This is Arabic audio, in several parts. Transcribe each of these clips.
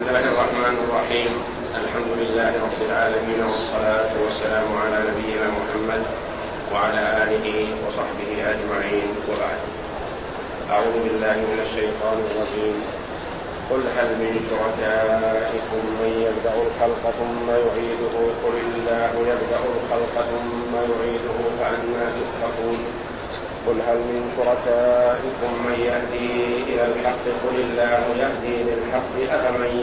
بسم الله الرحمن الرحيم. الحمد لله رب العالمين، والصلاة والسلام على نبينا محمد وعلى آله وصحبه أجمعين، وبعد. أعوذ بالله من الشيطان الرجيم. قل هل من شركائكم من يبدأ الخلق ثم يعيده قل الله يبدأ الخلق ثم يعيده فأنى تؤفكون. قل هل من شركائكم من يهدي إلى الحق قل الله يهدي للحق أفمن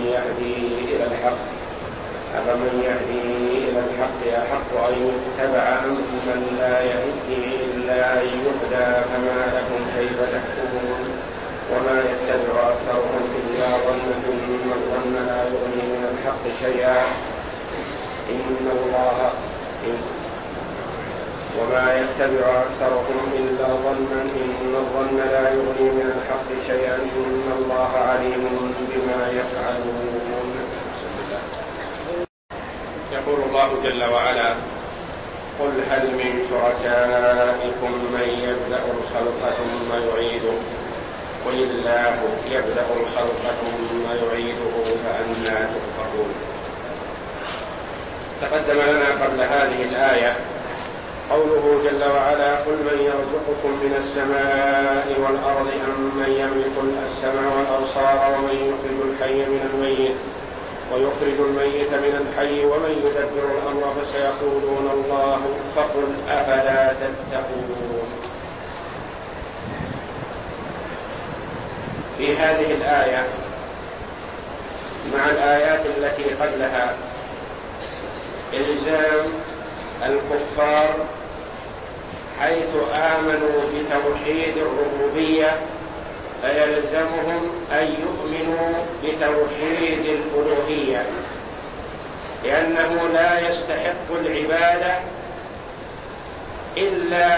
يهدي إلى الحق أحق أن يتبع أمن لا يهدي إلا أن يهدى فما لكم كيف تحكمون. وما يتبع أكثرهم إلا ظن إن الظن لا يغني من الحق شيئا وما يتبع أكثرهم إلا ظنا إن الظن لا يغني من الحق شيئا إن الله عليم بما يفعلون. يقول الله جل وعلا: قل هل من شركائكم من يبدأ الخلق ثم يعيده قل الله يبدأ الخلق ثم يعيده فأنى تؤفكون. تقدم لنا قبل هذه الآية قوله جل وعلا: قل من يرزقكم من السماء والأرض أم من يملك السمع والأبصار ومن يخرج الحي من الميت من الحي ومن يدبر الأمر فسيقولون الله فقل أفلا تتقون. في هذه الآية مع الآيات التي قبلها إلزام الكفار حيث آمنوا بتوحيد الربوبية فيلزمهم أن يؤمنوا بتوحيد الألوهية، لأنه لا يستحق العبادة إلا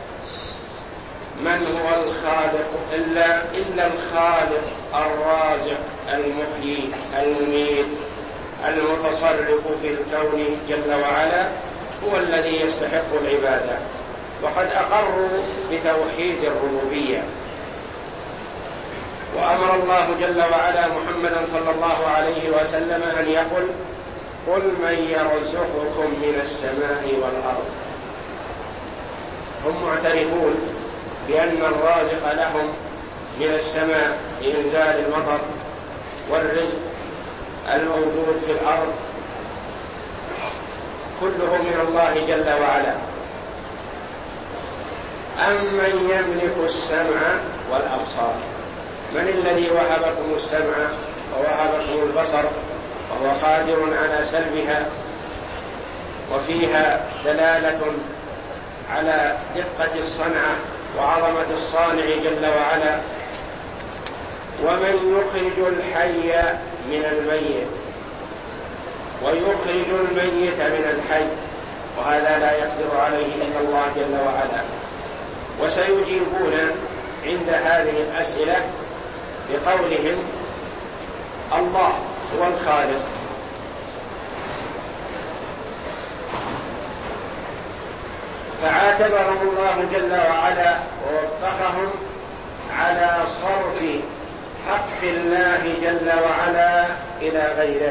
من هو الخالق إلا الخالق الرازق المحيي المميت المتصرف في الكون جل وعلا هو الذي يستحق العبادة. وقد أقروا بتوحيد الربوبية، وأمر الله جل وعلا محمدا صلى الله عليه وسلم أن يقل: قل من يرزقكم من السماء والأرض. هم معترفون بأن الرازق لهم من السماء بإنزال المطر والرزق الموجود في الأرض كله من الله جل وعلا. أمن يملك السمع والأبصار، من الذي وهبكم السمع ووهبكم البصر وهو قادر على سلبها، وفيها دلالة على دقة الصنعة وعظمة الصانع جل وعلا. ومن يخرج الحي من الميت ويخرج الميت من الحي، وهذا لا يقدر عليه إلا الله جل وعلا. وسيجيبون عند هذه الأسئلة بقولهم: الله هو الخالق. فعاتبهم الله جل وعلا ووبخهم على صرف حق الله جل وعلا إلى غيره.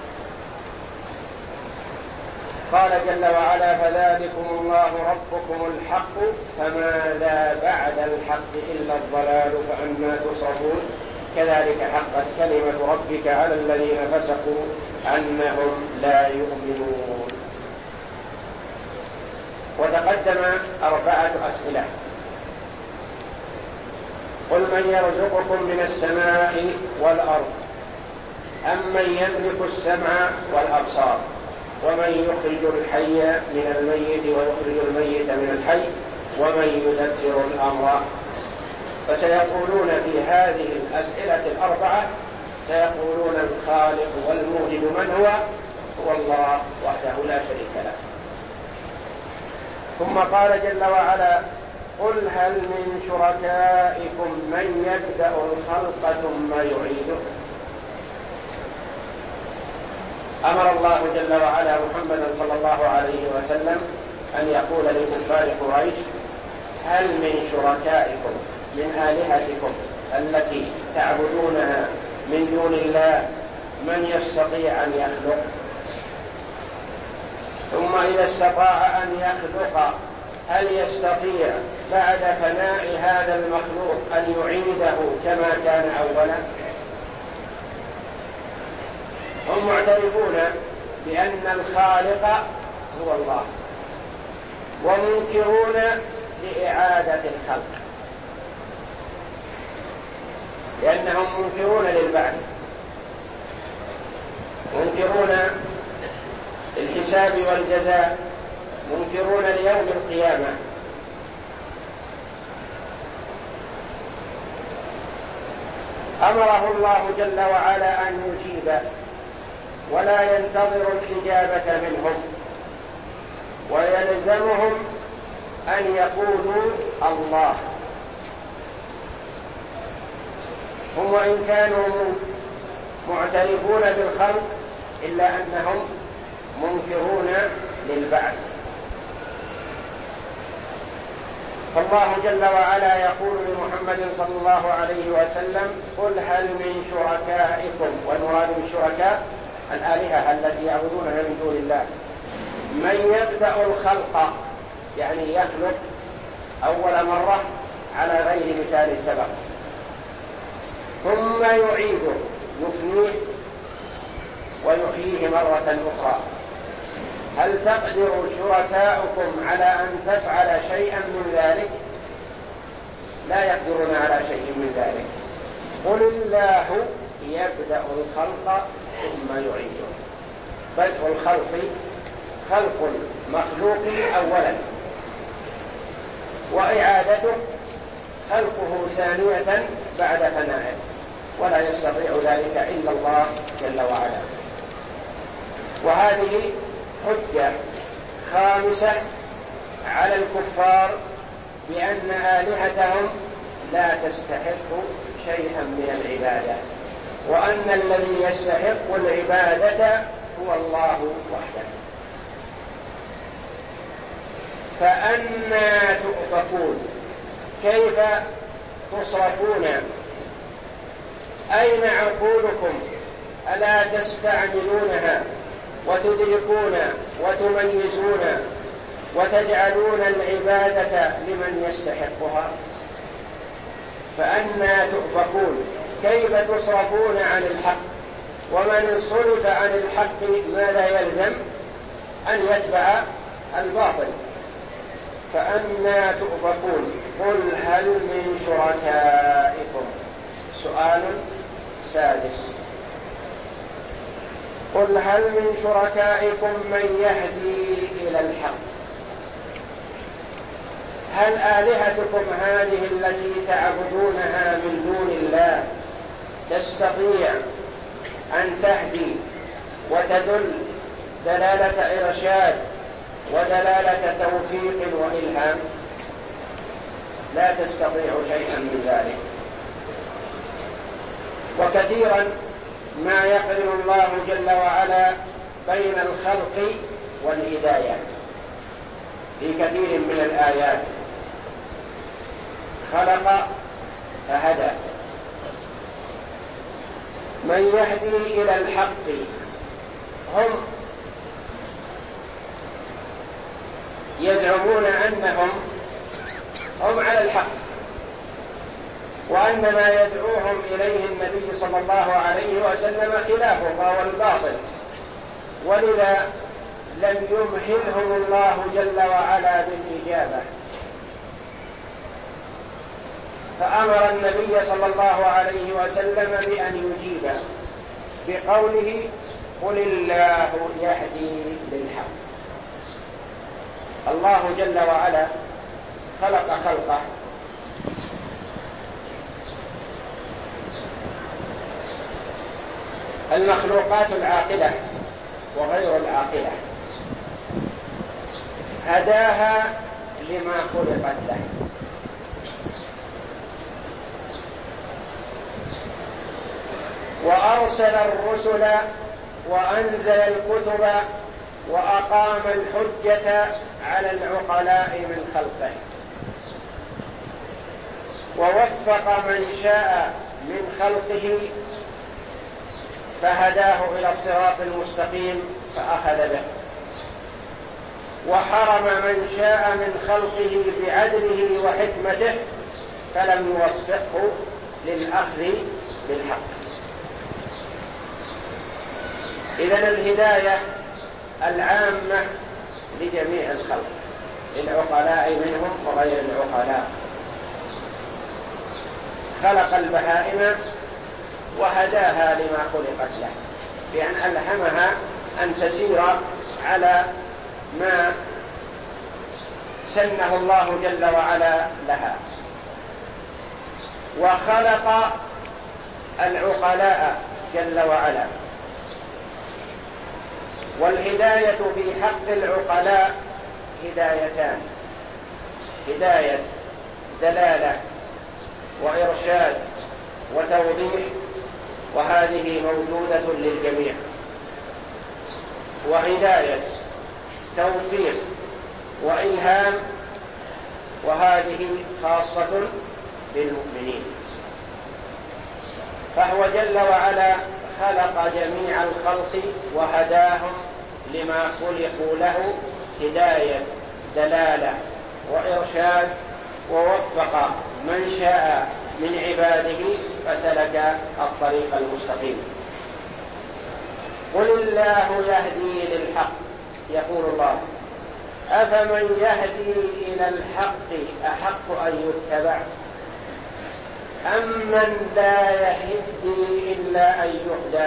قال جل وعلا: فذلكم الله ربكم الحق فماذا بعد الحق إلا الضلال فأنى تصرفون. كذلك حقت كلمة ربك على الذين فسقوا أنهم لا يؤمنون. وتقدم 4 أسئلة. قل من يرزقكم من السماء والأرض أم من يملك السمع والأبصار ومن يخرج الحي من الميت ويخرج الميت من الحي ومن يدبر الأمر. فسيقولون في هذه الأسئلة 4 سيقولون الخالق والموجد من هو الله وحده لا شريك له. ثم قال جل وعلا: قل هل من شركائكم من يبدأ الخلق ثم يعيده. أمر الله جل وعلا محمدا صلى الله عليه وسلم أن يقول لكفار قريش: هل من شركائكم من آلهتكم التي تعبدونها من دون الله من يستطيع أن يخلق؟ ثم إذا استطاع أن يخلق هل يستطيع بعد فناء هذا المخلوق أن يعيده كما كان أولا؟ هم معترفون بأن الخالق هو الله، ومنكرون لإعادة الخلق، لأنهم منكرون للبعث، منكرون الحساب والجزاء، منكرون ليوم القيامة. أمره الله جل وعلا أن يجيب ولا ينتظر الإجابة منهم، ويلزمهم أن يقولوا الله. هم وإن كانوا معترفون بالخلق إلا أنهم منكرون للبعث. فالله جل وعلا يقول لمحمد صلى الله عليه وسلم: قل هل من شركائكم، والمراد بالشركاء الآلهة التي يعبدونها من دون الله، من يبدأ الخلق، يعني يخلق أول مرة على غير مثال سبق، ثم يعيده، يفنيه ويحييه مرة أخرى. هل تقدر شركاؤكم على أن تفعل شيئا من ذلك؟ لا يقدرون على شيء من ذلك. قل الله يبدأ الخلق ثم يعيده. بدء الخلق خلق المخلوق أولا، وإعادته خلقه ثانية بعد فنائه، ولا يستطيع ذلك إلا الله جل وعلا. وهذه حجة خامسة على الكفار بأن آلهتهم لا تستحق شيئا من العبادة، وأن الذي يستحق العبادة هو الله وحده. فأنى تؤفكون؟ كيف تصرفون؟ أين عقولكم؟ ألا تستعملونها وتدركون وتميزون وتجعلون العبادة لمن يستحقها؟ فأنى تؤفكون؟ كيف تصرفون عن الحق؟ ومن صرف عن الحق ماذا يلزم؟ أن يتبع الباطل. فأنى تؤفكون؟ قل هل من شركائكم. سؤال سادس: قل هل من شركائكم من يهدي إلى الحق؟ هل آلهتكم هذه التي تعبدونها من دون الله تستطيع أن تهدي وتدل دلالة إرشاد ودلالة توفيق وإلهام؟ لا تستطيع شيئا من ذلك. وكثيرا ما يقرن الله جل وعلا بين الخلق والهداية في كثير من الآيات. خلق فهدى. من يهدي إلى الحق؟ هم يزعمون أنهم على الحق، وأن ما يدعوهم إليه النبي صلى الله عليه وسلم خلافه وهو الباطل، ولذا لم يمهلهم الله جل وعلا بالإجابة، فأمر النبي صلى الله عليه وسلم بأن يجيب بقوله: قل الله يهدي للحق. الله جل وعلا خلق خلقه المخلوقات العاقلة وغير العاقلة، هداها لما خلقت له، وأرسل الرسل وأنزل الكتب وأقام الحجة على العقلاء من خلقه، ووفق من شاء من خلقه فهداه إلى الصراط المستقيم فأخذ به، وحرم من شاء من خلقه بعدله وحكمته فلم يوفقه للأخذ بالحق. إذن الهداية العامة لجميع الخلق، للعقلاء منهم وغير العقلاء. خلق البهائم وهداها لما خلقت له، بأن ألهمها أن تسير على ما سنه الله جل وعلا لها. وخلق العقلاء جل وعلا. والهداية في حق العقلاء هدايتان: هداية دلالة وإرشاد وتوضيح، وهذه موجودة للجميع، وهداية توفيق وإلهام، وهذه خاصة بالمؤمنين. فهو جل وعلا خلق جميع الخلق وهداهم لما خلقوا له هداية دلالة وإرشاد، ووفق من شاء من عباده فسلك الطريق المستقيم. قل الله يهدي للحق، يقول الله: أفمن يهدي إلى الحق أحق أن يتبع أم من لا يهدي إلا أن يهدى؟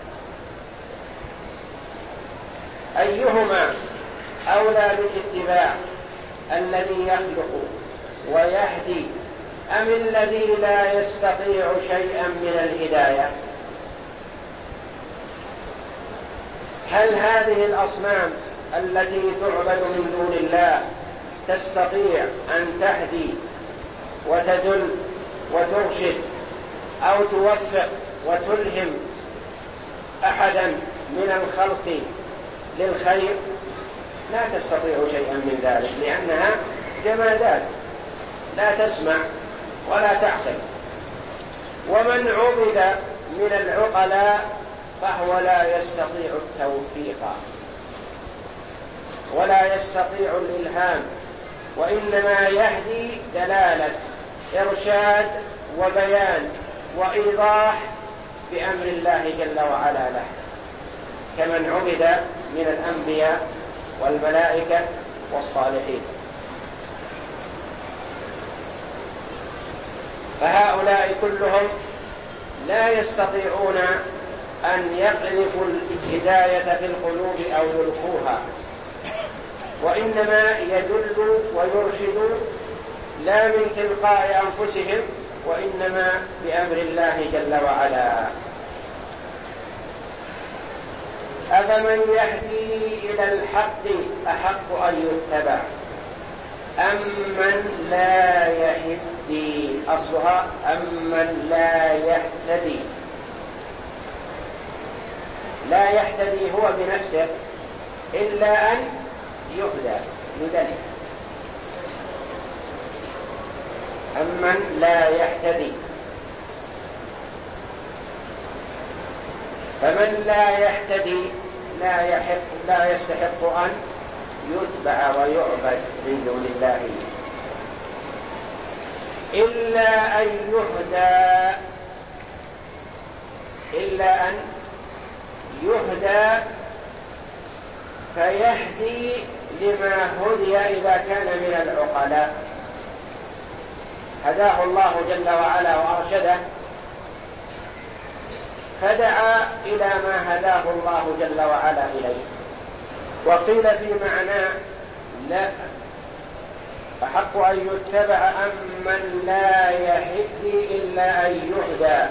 أيهما أولى بالاتباع، الذي يخلق ويهدي أم الذي لا يستطيع شيئا من الهداية؟ هل هذه الأصنام التي تعبد من دون الله تستطيع أن تهدي وتدل وترشد أو توفق وتلهم أحدا من الخلق للخير؟ لا تستطيع شيئا من ذلك، لأنها جمادات لا تسمع ولا تعقل. ومن عبد من العقلاء فهو لا يستطيع التوفيق ولا يستطيع الإلهام، وإنما يهدي دلالة إرشاد وبيان وإيضاح بأمر الله جل وعلا له، كمن عبد من الأنبياء والملائكة والصالحين. فهؤلاء كلهم لا يستطيعون أن يقذفوا الهداية في القلوب أو يلقوها، وإنما يدل ويرشد لا من تلقاء أنفسهم، وإنما بأمر الله جل وعلا. أفمن يهدي إلى الحق أحق أن يتبع أم من لا يهدي، أصلها أم من لا يهتدي. لا يهتدي هو بنفسه إلا أن يهدى يدل. أمن لا يهتدي، فمن لا يهتدي لا يستحق أن يتبع ويعبد من دون الله إلا أن يهدى، إلا أن يهدى فيهدي لما هدي إذا كان من العقلاء. هداه الله جل وعلا وأرشده فدعا إلى ما هداه الله جل وعلا إليه. وقيل في معنى لا أحق أن يتبع أم من لا يهدي إلا أن يهدى،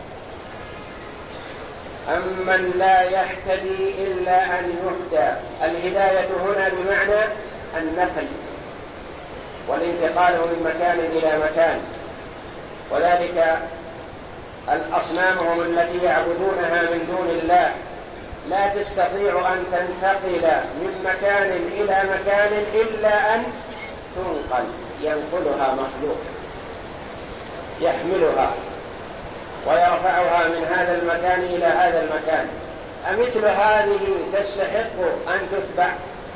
أم من لا يهتدي إلا أن يهدى. الهداية هنا بمعنى النقل والانتقال من مكان إلى مكان، وذلك الأصنام هم التي يعبدونها من دون الله لا تستطيع أن تنتقل من مكان إلى مكان إلا أن تنقل، ينقلها مخلوق يحملها ويرفعها من هذا المكان إلى هذا المكان، أمثل هذه تستحق أن تتبع؟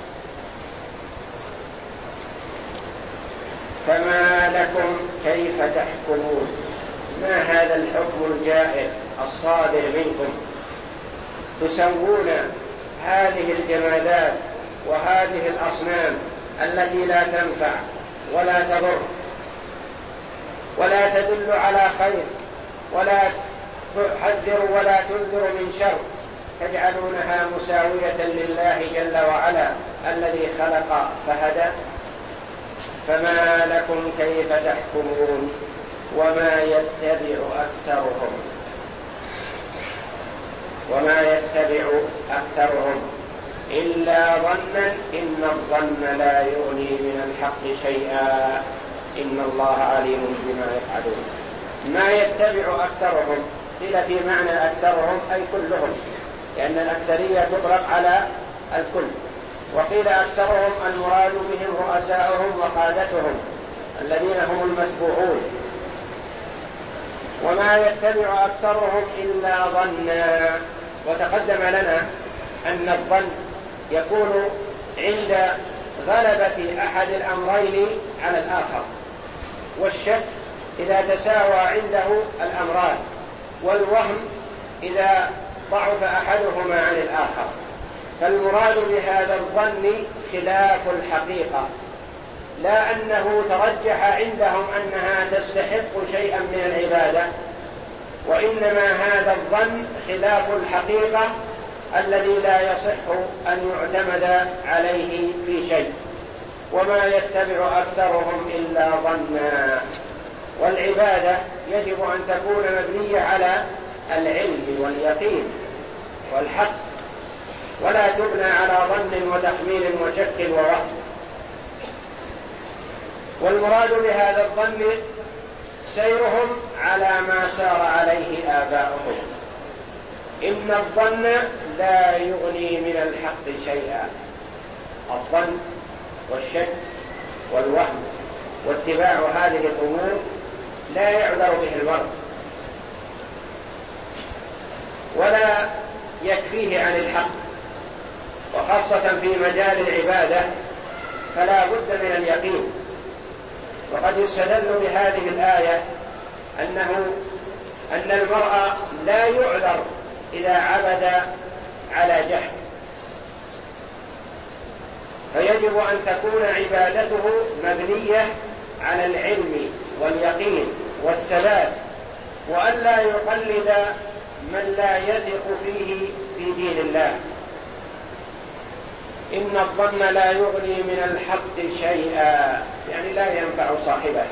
فما لكم كيف تحكمون؟ ما هذا الحكم الجائر الصادر منكم؟ تسوون هذه الجمادات وهذه الأصنام التي لا تنفع ولا تضر ولا تدل على خير ولا تحذر ولا تنذر من شر، تجعلونها مساوية لله جل وعلا الذي خلق فهدى. فما لكم كيف تحكمون؟ وما يتبع أكثرهم إلا ظنا إن الظن لا يغني من الحق شيئا إن الله عليم بما يفعلون. ما يتبع أكثرهم قيل في معنى أكثرهم أي كلهم، لأن الأكثرية تطلق على الكل، وقيل أكثرهم المراد بهم رؤساؤهم وقادتهم الذين هم المتبوعون. وما يتبع أكثرهم إلا ظنا. وتقدم لنا أن الظن يكون عند غلبة أحد الأمرين على الآخر، والشك إذا تساوى عنده الأمران، والوهم إذا ضعف أحدهما عن الآخر. فالمراد بهذا الظن خلاف الحقيقة، لا أنه ترجح عندهم أنها تستحق شيئا من العبادة، وإنما هذا الظن خلاف الحقيقة الذي لا يصح أن يعتمد عليه في شيء. وما يتبع أكثرهم إلا ظنا. والعبادة يجب أن تكون مبنية على العلم واليقين والحق، ولا تبنى على ظن وتخمين وشك ووهم. والمراد بهذا الظن سيرهم على ما سار عليه آباؤهم. إن الظن لا يغني من الحق شيئا. الظن والشك والوهم واتباع هذه الأمور لا يعذر به المرء ولا يكفيه عن الحق، وخاصة في مجال العبادة فلا بد من اليقين. وقد يستدل بهذه الآية أن المرء لا يعذر إذا عبد على جهل، فيجب أن تكون عبادته مبنية على العلم واليقين والثبات، وألا يقلد من لا يثق فيه في دين الله. إن الظن لا يغني من الحق شيئا، يعني لا ينفع صاحبه.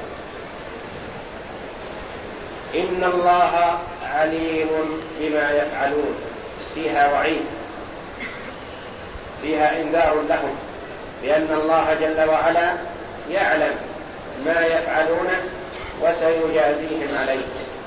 إن الله عليم بما يفعلون، فيها وعيد، فيها إنذار لهم بأن الله جل وعلا يعلم ما يفعلونه وسيجازيهم عليه.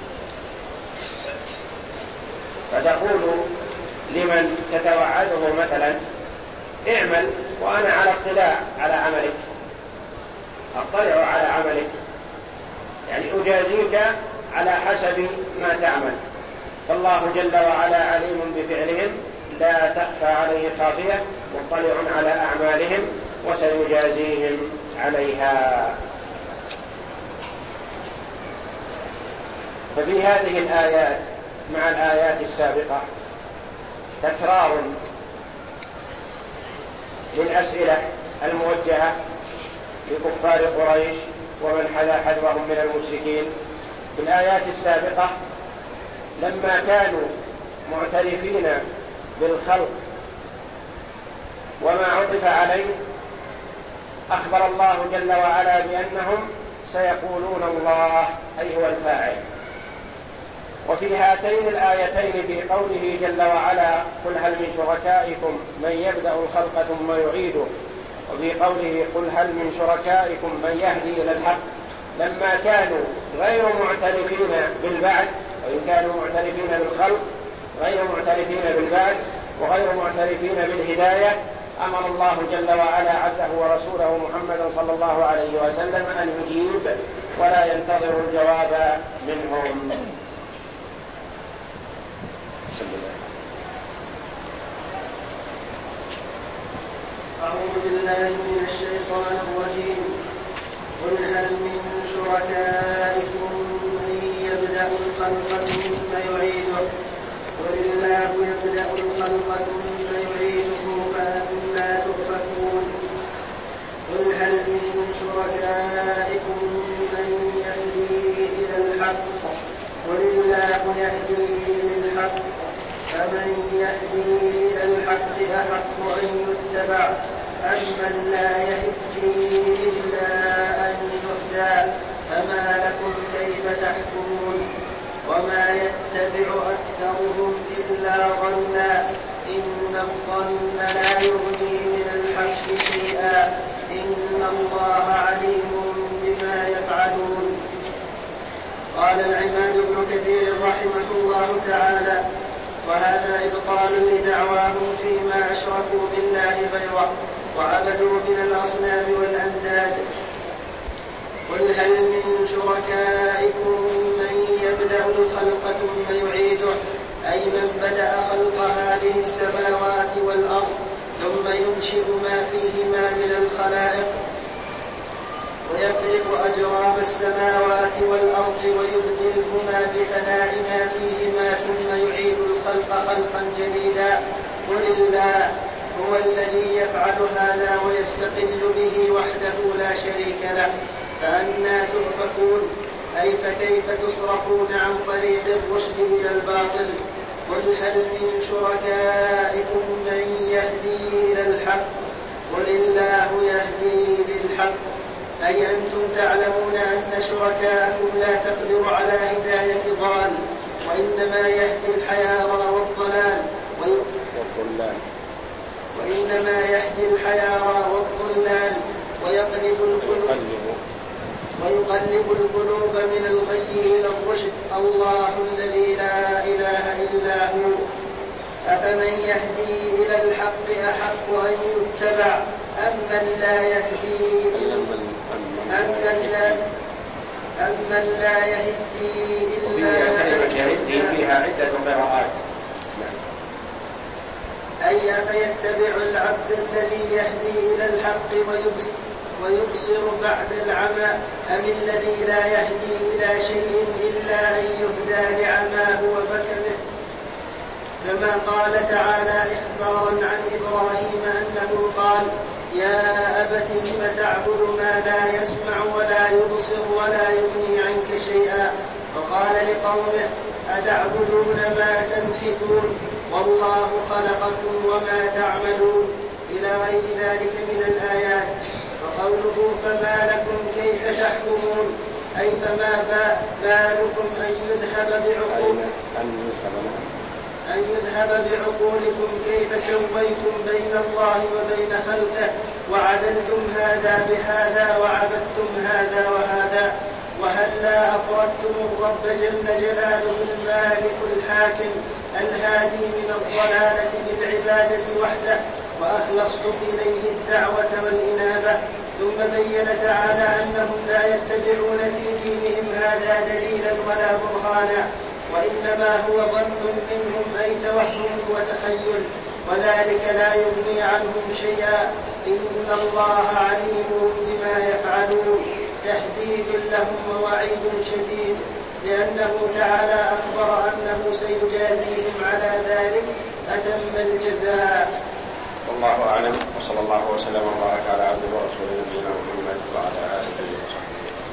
فتقول لمن تتوعده مثلا اعمل وأنا على اطلاع على عملك، أطلع على عملك، يعني أجازيك على حسب ما تعمل. فالله جل وعلا عليم بفعلهم لا تخفى عليه خافية، مطلع على أعمالهم وسيجازيهم عليها. ففي هذه الآيات مع الآيات السابقة تكرار للأسئلة الموجهة لكفار قريش ومن حذا حذرهم من المشركين. في الآيات السابقة لما كانوا معترفين بالخلق وما عطف عليه أخبر الله جل وعلا بأنهم سيقولون الله أي هو الفاعل. وفي هاتين الآيتين في قوله جل وعلا قل هل من شركائكم من يبدأ الخلق ثم يعيده، وفي قوله قل هل من شركائكم من يهدي إلى الحق، لما كانوا غير معترفين بالبعث، وإن كانوا معترفين بالخلق غير معترفين بالبعث وغير معترفين بالهداية، أمر الله جل وعلا عبده ورسوله محمدا صلى الله عليه وسلم أن يجيب ولا ينتظر الجواب منهم. بالله من الشيطان الرجيم. قل هل من شركائكم من يبدأ الخلق ثم يعيده قل الله يبدأ الخلق ثم يعيده فأنى تؤفكون. قل هل من شركائكم من يهدي إلى الحق قل الله يهدي للحق فمن يهدي إلى الحق أحق أن يتبع أمن لا يهدي إلا أن يهدى فما لكم كيف تحكمون. وما يتبع أكثرهم إلا ظنا إن الظن لا يغني من الحق شيئا إن الله عليم بما يفعلون. قال العماد بن كثير رحمه الله تعالى: وهذا إبطال لدعواهم فيما أشركوا بالله غيره وعبدوا من الأصنام والأنداد. قل هل من شركائكم من يبدأ الخلق ثم يعيده أي من بدأ خلق هذه السماوات والأرض ثم ينشئ ما فيهما من الخلائق ويفرق أجرام السماوات والأرض ويبدلهما بفناء ما فيهما ثم يعيد الخلق خلقا جديدا. قل الله هو الذي يفعل هذا ويستقل به وحده لا شريك له فأنى تؤفكون أي فكيف تصرفون عن طريق الرشد إلى الباطل. قل هل من شركائكم من يهدي إلى الحق قل الله يهدي للحق أي أنتم تعلمون أن شركاءكم لا تقدر على هداية ضال وإنما يهدي الحيار والضلال وإنما يهدي الحيار والضلال ويقلب القلوب من الغي إلى الرشد الله الذي لا إله إلا هو. أفمن يهدي إلى الحق أحق أن يتبع أمن لا يهدي إلا كلمة يهدي فيها عدة قراءات. أي فيتبع العبد الذي يهدي إلى الحق ويبصر بعد العمى أم الذي لا يهدي إلى شيء إلا أن يهدى لعماه وبكمه. كما قال تعالى إخبارا عن إبراهيم أنه قال: يا أبت لم تعبد ما لا يسمع ولا يبصر ولا يغني عنك شيئا. وقال لقومه: أتعبدون ما تنحتون والله خلقكم وما تعملون إلى غير ذلك من الآيات. وقوله فما لكم كيف تحكمون أي فما بالكم أن يذهب بعقولكم كيف سويتم بين الله وبين خلقه وعدلتم هذا بهذا وعبدتم هذا وهذا. وهلا أفردتم الرب جل جلاله المالك الحاكم الهادي من الضلالة بالعبادة وحده وأخلصتم إليه الدعوة والإنابة. ثم بين تعالى أنهم لا يتبعون في دينهم هذا دليلا ولا برهانا وإنما هو ظن منهم أي توهم وتخيل وذلك لا يغني عنهم شيئا إن الله عليم بما يفعلون. تهديد لهم ووعيد شديد لأنه تعالى أخبر أنه سيجازيهم على ذلك أتم الجزاء. والله أعلم وصلى الله وسلم وبارك على عبده ورسوله نبينا محمد